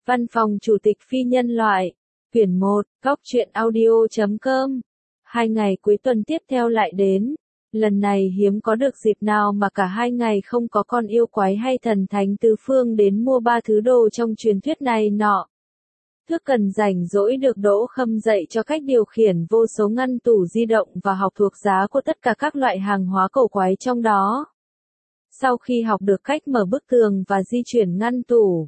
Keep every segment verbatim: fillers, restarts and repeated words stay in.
Văn phòng Chủ tịch Phi nhân loại. Quyển một, góc truyện audio chấm com. Hai ngày cuối tuần tiếp theo lại đến. Lần này hiếm có được dịp nào mà cả hai ngày không có con yêu quái hay thần thánh tứ phương đến mua ba thứ đồ trong truyền thuyết này nọ. Thước Cần rảnh rỗi được Đỗ Khâm dạy cho cách điều khiển vô số ngăn tủ di động và học thuộc giá của tất cả các loại hàng hóa cổ quái trong đó. Sau khi học được cách mở bức tường và di chuyển ngăn tủ,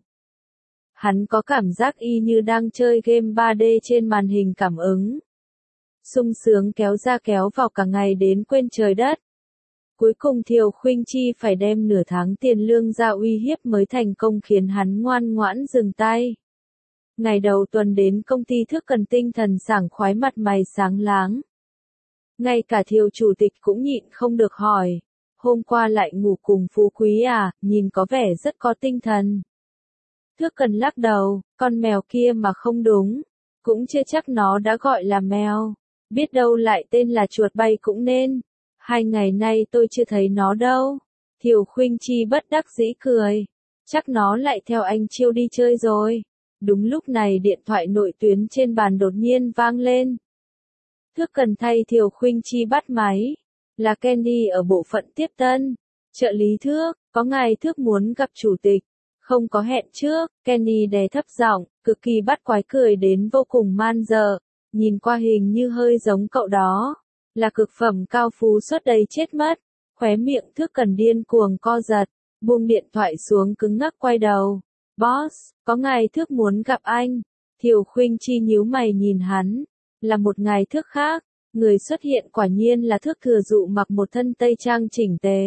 hắn có cảm giác y như đang chơi game ba D trên màn hình cảm ứng. Sung sướng kéo ra kéo vào cả ngày đến quên trời đất. Cuối cùng Thiều Khuynh Chi phải đem nửa tháng tiền lương ra uy hiếp mới thành công khiến hắn ngoan ngoãn dừng tay. Ngày đầu tuần đến công ty Thước Cần tinh thần sảng khoái, mặt mày sáng láng. Ngay cả Thiều chủ tịch cũng nhịn không được hỏi, hôm qua lại ngủ cùng Phú Quý à, nhìn có vẻ rất có tinh thần. Thước Cần lắc đầu, con mèo kia mà không đúng, cũng chưa chắc nó đã gọi là mèo, biết đâu lại tên là chuột bay cũng nên. Hai ngày nay tôi chưa thấy nó đâu. Thiều Khuynh Chi bất đắc dĩ cười, chắc nó lại theo anh Chiêu đi chơi rồi. Đúng lúc này điện thoại nội tuyến trên bàn đột nhiên vang lên. Thước Cần thay Thiều Khuynh Chi bắt máy, là Candy ở bộ phận tiếp tân. Trợ lý Thước, có ngài Thước muốn gặp chủ tịch. Không có hẹn trước, Candy đè thấp giọng, cực kỳ bắt quái cười đến vô cùng man dợ. Nhìn qua hình như hơi giống cậu đó, là cực phẩm cao phú suốt đầy chết mất. Khóe miệng Thước Cần điên cuồng co giật, buông điện thoại xuống cứng ngắc quay đầu. Boss, có ngài Thước muốn gặp anh. Thiều Khuynh Chi nhíu mày nhìn hắn, là một ngài Thước khác. Người xuất hiện quả nhiên là Thước Thừa Dụ mặc một thân tây trang chỉnh tề.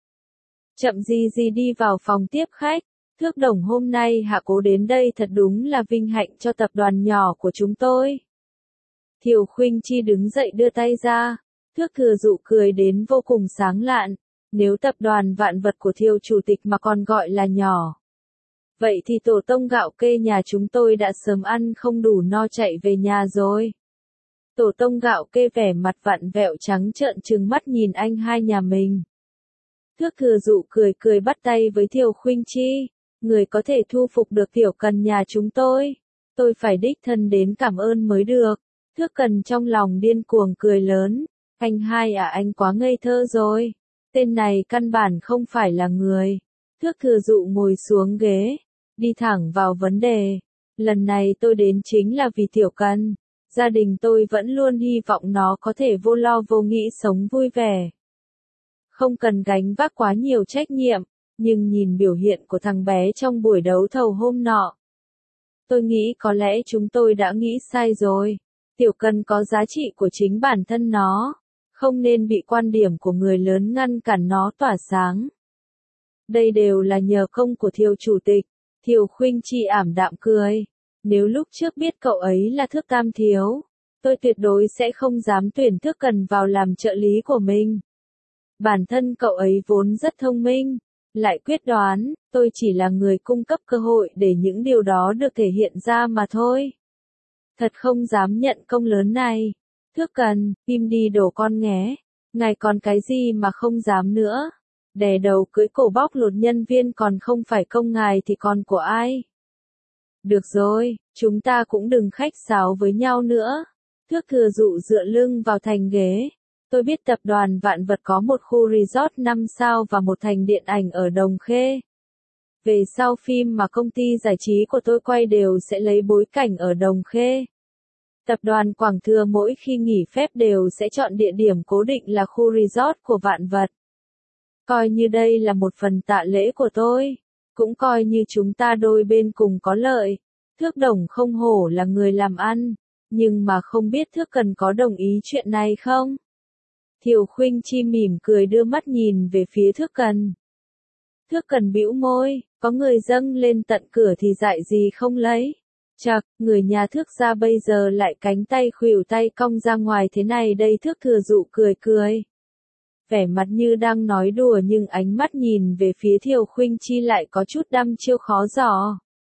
Chậm gì gì đi vào phòng tiếp khách. Thước đồng hôm nay hạ cố đến đây thật đúng là vinh hạnh cho tập đoàn nhỏ của chúng tôi. Thiều Khuynh Chi đứng dậy đưa tay ra. Thước Thừa Dụ cười đến vô cùng sáng lạn. Nếu tập đoàn vạn vật của Thiều chủ tịch mà còn gọi là nhỏ, vậy thì tổ tông gạo kê nhà chúng tôi đã sớm ăn không đủ no chạy về nhà rồi. Tổ tông gạo kê vẻ mặt vặn vẹo trắng trợn trừng mắt nhìn anh hai nhà mình. Thước Thừa Dụ cười cười bắt tay với Thiều Khuynh Chi. Người có thể thu phục được Tiểu Cần nhà chúng tôi, tôi phải đích thân đến cảm ơn mới được. Thước Cần trong lòng điên cuồng cười lớn. Anh hai à, anh quá ngây thơ rồi. Tên này căn bản không phải là người. Thước Thừa Dụ ngồi xuống ghế, đi thẳng vào vấn đề. Lần này tôi đến chính là vì Tiểu Cần. Gia đình tôi vẫn luôn hy vọng nó có thể vô lo vô nghĩ sống vui vẻ, không cần gánh vác quá nhiều trách nhiệm. Nhưng nhìn biểu hiện của thằng bé trong buổi đấu thầu hôm nọ, tôi nghĩ có lẽ chúng tôi đã nghĩ sai rồi. Tiểu Cần có giá trị của chính bản thân nó, không nên bị quan điểm của người lớn ngăn cản nó tỏa sáng. Đây đều là nhờ công của Thiều chủ tịch. Thiều Khuynh Chi ảm đạm cười. Nếu lúc trước biết cậu ấy là Thước Tam Thiếu, tôi tuyệt đối sẽ không dám tuyển Thước Cần vào làm trợ lý của mình. Bản thân cậu ấy vốn rất thông minh, lại quyết đoán, tôi chỉ là người cung cấp cơ hội để những điều đó được thể hiện ra mà thôi. Thật không dám nhận công lớn này. Thước Cần, im đi đồ con nghé. Ngài còn cái gì mà không dám nữa? Đè đầu cưỡi cổ bóc lột nhân viên còn không phải công ngài thì còn của ai? Được rồi, chúng ta cũng đừng khách sáo với nhau nữa. Thước Thừa Dụ dựa lưng vào thành ghế. Tôi biết tập đoàn Vạn Vật có một khu resort năm sao và một thành điện ảnh ở Đồng Khê. Về sau phim mà công ty giải trí của tôi quay đều sẽ lấy bối cảnh ở Đồng Khê. Tập đoàn Quảng Thừa mỗi khi nghỉ phép đều sẽ chọn địa điểm cố định là khu resort của Vạn Vật. Coi như đây là một phần tạ lễ của tôi, cũng coi như chúng ta đôi bên cùng có lợi. Thước đồng không hổ là người làm ăn, nhưng mà không biết Thước Cần có đồng ý chuyện này không? Thiều Khuynh Chi mỉm cười đưa mắt nhìn về phía Thước Cần. Thước Cần bĩu môi, có người dâng lên tận cửa thì dại gì không lấy. Chậc, người nhà Thước gia bây giờ lại cánh tay khuỷu tay cong ra ngoài thế này đây. Thước Thừa Dụ cười cười, vẻ mặt như đang nói đùa nhưng ánh mắt nhìn về phía Thiều Khuynh Chi lại có chút đăm chiêu khó dò.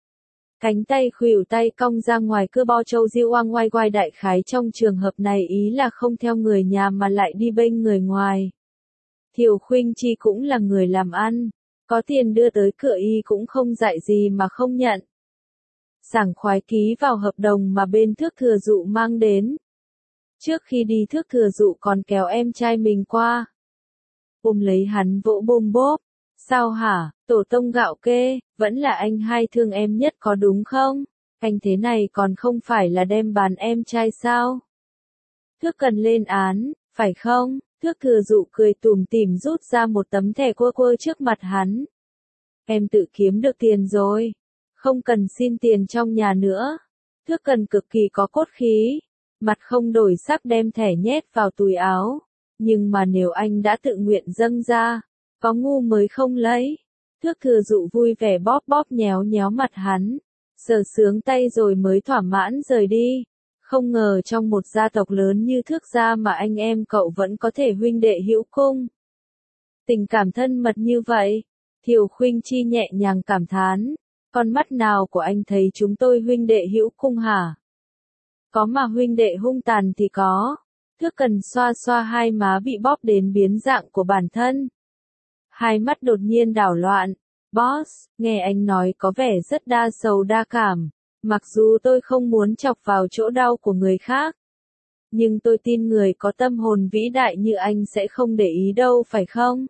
Cánh tay khuỷu tay cong ra ngoài cơ bo châu diêu oang oai oai, đại khái trong trường hợp này ý là không theo người nhà mà lại đi bênh người ngoài. Thiều Khuynh Chi cũng là người làm ăn, có tiền đưa tới cửa y cũng không dại gì mà không nhận. sảng khoái ký vào hợp đồng mà bên Thước Thừa Dụ mang đến. Trước khi đi Thước Thừa Dụ còn kéo em trai mình qua. Ôm lấy hắn vỗ bôm bốp. Sao hả, tổ tông gạo kê, vẫn là anh hai thương em nhất có đúng không? Anh thế này còn không phải là đem bán em trai sao? Thước Cần lên án, phải không? Thước Thừa Dụ cười tủm tỉm rút ra một tấm thẻ quơ quơ trước mặt hắn. Em tự kiếm được tiền rồi, không cần xin tiền trong nhà nữa. Thước Cần cực kỳ có cốt khí, mặt không đổi sắc đem thẻ nhét vào túi áo. Nhưng mà nếu anh đã tự nguyện dâng ra, có ngu mới không lấy. Thước Thừa Dụ vui vẻ bóp bóp nhéo nhéo mặt hắn, sờ sướng tay rồi mới thỏa mãn rời đi. Không ngờ trong một gia tộc lớn như Thước gia mà anh em cậu vẫn có thể huynh đệ hữu cung. Tình cảm thân mật như vậy, Thiều Khuynh Chi nhẹ nhàng cảm thán, con mắt nào của anh thấy chúng tôi huynh đệ hữu cung hả? Có mà huynh đệ hung tàn thì có. Thước Cần xoa xoa hai má bị bóp đến biến dạng của bản thân. Hai mắt đột nhiên đảo loạn. Boss, nghe anh nói có vẻ rất đa sầu đa cảm. Mặc dù tôi không muốn chọc vào chỗ đau của người khác. Nhưng tôi tin người có tâm hồn vĩ đại như anh sẽ không để ý đâu phải không?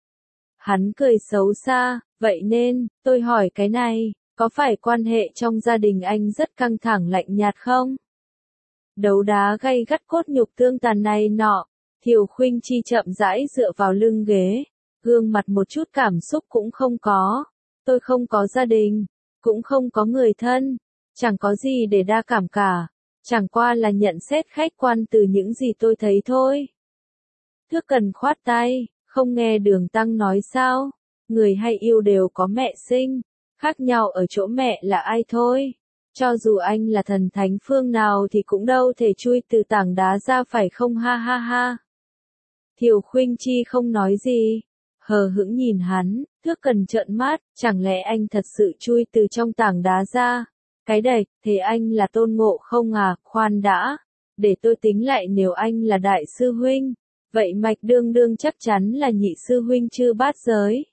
Hắn cười xấu xa, vậy nên, tôi hỏi cái này, có phải quan hệ trong gia đình anh rất căng thẳng lạnh nhạt không? Đấu đá gay gắt cốt nhục tương tàn này nọ, Thiều Khuynh Chi chậm rãi dựa vào lưng ghế, gương mặt một chút cảm xúc cũng không có. Tôi không có gia đình, cũng không có người thân, chẳng có gì để đa cảm cả, chẳng qua là nhận xét khách quan từ những gì tôi thấy thôi. Thước Cần khoát tay, không nghe Đường Tăng nói sao, người hay yêu đều có mẹ sinh, khác nhau ở chỗ mẹ là ai thôi. Cho dù anh là thần thánh phương nào thì cũng đâu thể chui từ tảng đá ra phải không ha ha ha. Thiều Khuynh Chi không nói gì, hờ hững nhìn hắn. Thước Cần trợn mắt, chẳng lẽ anh thật sự chui từ trong tảng đá ra? Cái đệch, thế anh là Tôn Ngộ Không à? Khoan đã, để tôi tính lại, nếu anh là đại sư huynh, vậy Mạch Đương Đương chắc chắn là nhị sư huynh Chư Bát Giới.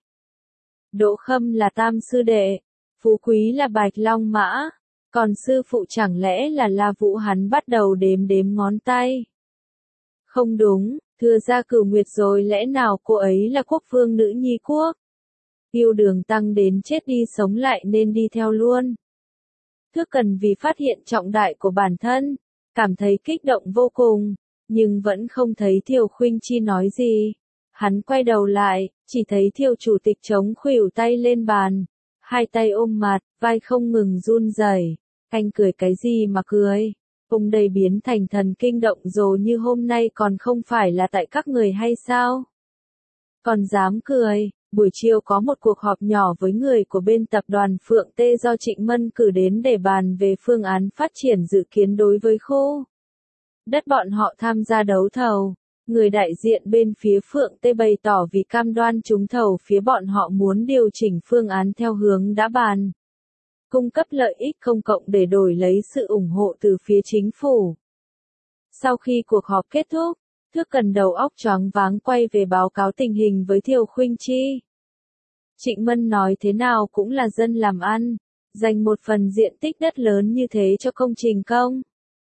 Đỗ Khâm là tam sư đệ, Phú Quý là Bạch Long Mã, còn sư phụ chẳng lẽ là La Vũ? Hắn bắt đầu đếm đếm ngón tay. Không đúng, Thừa Gia Cửu Nguyệt rồi, lẽ nào cô ấy là quốc vương nữ nhi quốc? Yêu Đường Tăng đến chết đi sống lại nên đi theo luôn. Thước Cần vì phát hiện trọng đại của bản thân, cảm thấy kích động vô cùng, nhưng vẫn không thấy Thiều Khuynh Chi nói gì. Hắn quay đầu lại, chỉ thấy Thiều chủ tịch chống khuỷu tay lên bàn, hai tay ôm mặt, vai không ngừng run rẩy. Anh cười cái gì mà cười? Ông đây biến thành thần kinh động rồi như hôm nay còn không phải là tại các người hay sao? Còn dám cười? Buổi chiều có một cuộc họp nhỏ với người của bên tập đoàn Phượng Tê do Trịnh Mân cử đến để bàn về phương án phát triển dự kiến đối với khu đất bọn họ tham gia đấu thầu. Người đại diện bên phía Phượng Tê bày tỏ vì cam đoan trúng thầu phía bọn họ muốn điều chỉnh phương án theo hướng đã bàn. Cung cấp lợi ích công cộng để đổi lấy sự ủng hộ từ phía chính phủ. Sau khi cuộc họp kết thúc, Thước Cần đầu óc choáng váng quay về báo cáo tình hình với Thiều Khuynh Chi. Trịnh Mân nói thế nào cũng là dân làm ăn, dành một phần diện tích đất lớn như thế cho công trình công.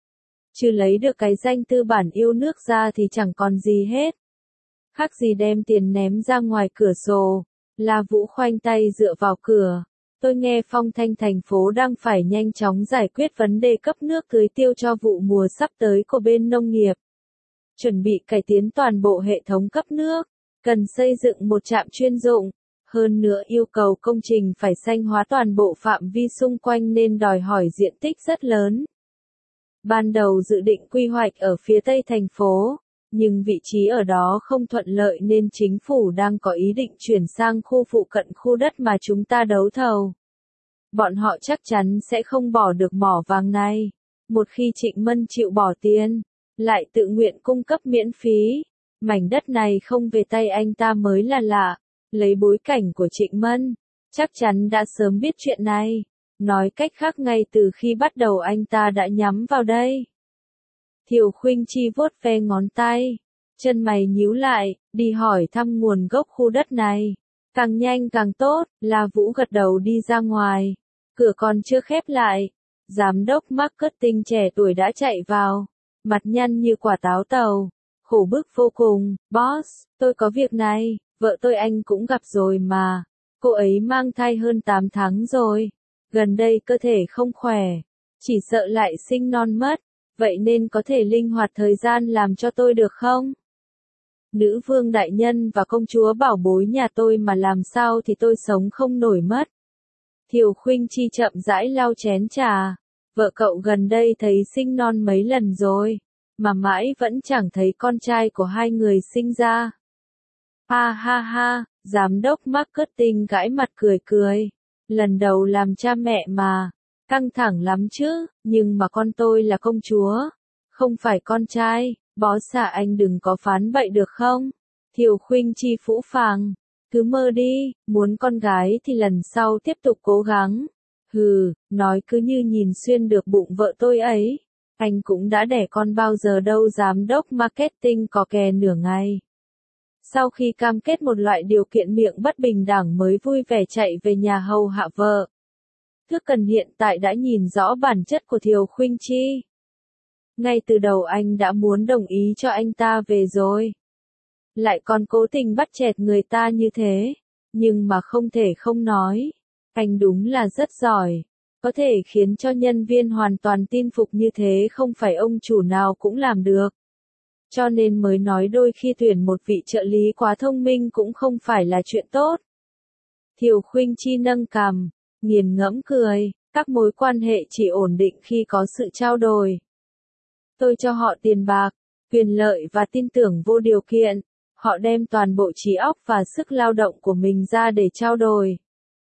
Chứ lấy được cái danh tư bản yêu nước ra thì chẳng còn gì hết. Khác gì đem tiền ném ra ngoài cửa sổ. La Vũ khoanh tay dựa vào cửa. Tôi nghe phong thanh thành phố đang phải nhanh chóng giải quyết vấn đề cấp nước tưới tiêu cho vụ mùa sắp tới của bên nông nghiệp. Chuẩn bị cải tiến toàn bộ hệ thống cấp nước, cần xây dựng một trạm chuyên dụng. Hơn nữa yêu cầu công trình phải xanh hóa toàn bộ phạm vi xung quanh nên đòi hỏi diện tích rất lớn. Ban đầu dự định quy hoạch ở phía tây thành phố, nhưng vị trí ở đó không thuận lợi nên chính phủ đang có ý định chuyển sang khu phụ cận khu đất mà chúng ta đấu thầu. Bọn họ chắc chắn sẽ không bỏ được mỏ vàng này. Một khi Trịnh Mân chịu bỏ tiền, lại tự nguyện cung cấp miễn phí, mảnh đất này không về tay anh ta mới là lạ. Lấy bối cảnh của Trịnh Mân, chắc chắn đã sớm biết chuyện này. Nói cách khác ngay từ khi bắt đầu anh ta đã nhắm vào đây. Thiều Khuynh Chi vuốt ve ngón tay, chân mày nhíu lại, đi hỏi thăm nguồn gốc khu đất này. Càng nhanh càng tốt. La Vũ gật đầu đi ra ngoài. Cửa còn chưa khép lại, Giám đốc marketing trẻ tuổi đã chạy vào, mặt nhăn như quả táo tàu, khổ bức vô cùng. Boss, tôi có việc này, vợ tôi anh cũng gặp rồi mà, cô ấy mang thai hơn tám tháng rồi, gần đây cơ thể không khỏe, chỉ sợ lại sinh non mất, vậy nên có thể linh hoạt thời gian làm cho tôi được không? Nữ vương đại nhân và công chúa bảo bối nhà tôi mà làm sao thì tôi sống không nổi mất. Thiều Khuynh Chi chậm rãi lau chén trà, vợ cậu gần đây thấy sinh non mấy lần rồi, mà mãi vẫn chẳng thấy con trai của hai người sinh ra. Ha ha ha, giám đốc marketing gãi mặt cười cười, lần đầu làm cha mẹ mà, căng thẳng lắm chứ, nhưng mà con tôi là công chúa, không phải con trai, boss à anh đừng có phán bậy được không? Thiều Khuynh Chi phũ phàng, cứ mơ đi, muốn con gái thì lần sau tiếp tục cố gắng. Hừ, nói cứ như nhìn xuyên được bụng vợ tôi ấy, anh cũng đã đẻ con bao giờ đâu. Giám đốc marketing có kè nửa ngày. Sau khi cam kết một loại điều kiện miệng bất bình đẳng mới vui vẻ chạy về nhà hầu hạ vợ. Thước Cần hiện tại đã nhìn rõ bản chất của Thiều Khuynh Chi. Ngay từ đầu anh đã muốn đồng ý cho anh ta về rồi. Lại còn cố tình bắt chẹt người ta như thế. Nhưng mà không thể không nói. Anh đúng là rất giỏi. Có thể khiến cho nhân viên hoàn toàn tin phục như thế không phải ông chủ nào cũng làm được. Cho nên mới nói đôi khi tuyển một vị trợ lý quá thông minh cũng không phải là chuyện tốt. Thiều Khuynh Chi nâng cằm, nghiền ngẫm cười, các mối quan hệ chỉ ổn định khi có sự trao đổi. Tôi cho họ tiền bạc, quyền lợi và tin tưởng vô điều kiện, họ đem toàn bộ trí óc và sức lao động của mình ra để trao đổi.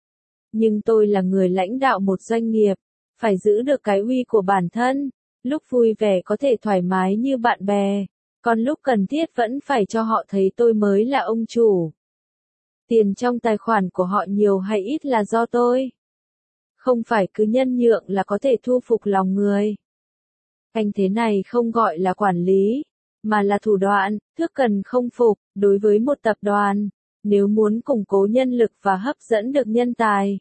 Nhưng tôi là người lãnh đạo một doanh nghiệp, phải giữ được cái uy của bản thân, lúc vui vẻ có thể thoải mái như bạn bè, còn lúc cần thiết vẫn phải cho họ thấy tôi mới là ông chủ. Tiền trong tài khoản của họ nhiều hay ít là do tôi. Không phải cứ nhân nhượng là có thể thu phục lòng người. Anh thế này không gọi là quản lý, mà là thủ đoạn. Thước Cần không phục, đối với một tập đoàn, nếu muốn củng cố nhân lực và hấp dẫn được nhân tài,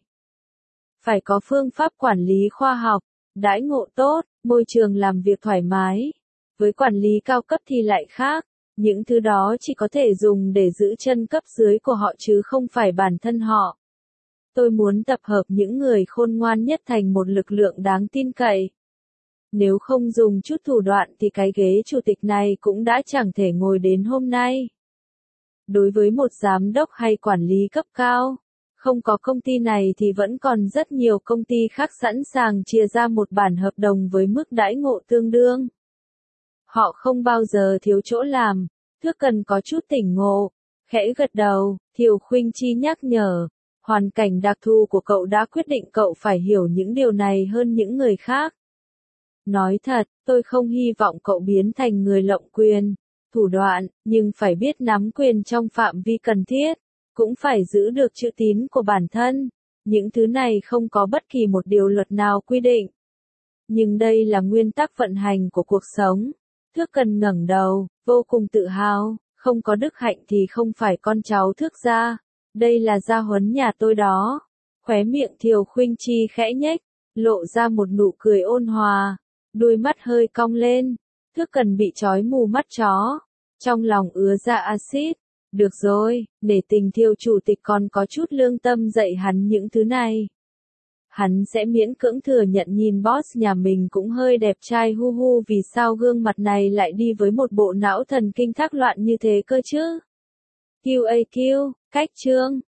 phải có phương pháp quản lý khoa học, đãi ngộ tốt, môi trường làm việc thoải mái. Với quản lý cao cấp thì lại khác, những thứ đó chỉ có thể dùng để giữ chân cấp dưới của họ chứ không phải bản thân họ. Tôi muốn tập hợp những người khôn ngoan nhất thành một lực lượng đáng tin cậy. Nếu không dùng chút thủ đoạn thì cái ghế chủ tịch này cũng đã chẳng thể ngồi đến hôm nay. Đối với một giám đốc hay quản lý cấp cao, không có công ty này thì vẫn còn rất nhiều công ty khác sẵn sàng chia ra một bản hợp đồng với mức đãi ngộ tương đương. Họ không bao giờ thiếu chỗ làm. Thước Cần có chút tỉnh ngộ, khẽ gật đầu. Thiều Khuynh Chi nhắc nhở, hoàn cảnh đặc thù của cậu đã quyết định cậu phải hiểu những điều này hơn những người khác. Nói thật, tôi không hy vọng cậu biến thành người lộng quyền, thủ đoạn, nhưng phải biết nắm quyền trong phạm vi cần thiết, cũng phải giữ được chữ tín của bản thân. Những thứ này không có bất kỳ một điều luật nào quy định. Nhưng đây là nguyên tắc vận hành của cuộc sống. Thước Cần ngẩng đầu, vô cùng tự hào, không có đức hạnh thì không phải con cháu Thước gia. Đây là gia huấn nhà tôi đó. Khóe miệng Thiều Khuynh Chi khẽ nhếch, lộ ra một nụ cười ôn hòa, đôi mắt hơi cong lên. Thước Cần bị trói mù mắt chó, trong lòng ứa ra axit. Được rồi, để tình Thiều chủ tịch còn có chút lương tâm dạy hắn những thứ này. Hắn sẽ miễn cưỡng thừa nhận nhìn boss nhà mình cũng hơi đẹp trai hu hu, vì sao gương mặt này lại đi với một bộ não thần kinh thác loạn như thế cơ chứ? quy a quy, cách chương.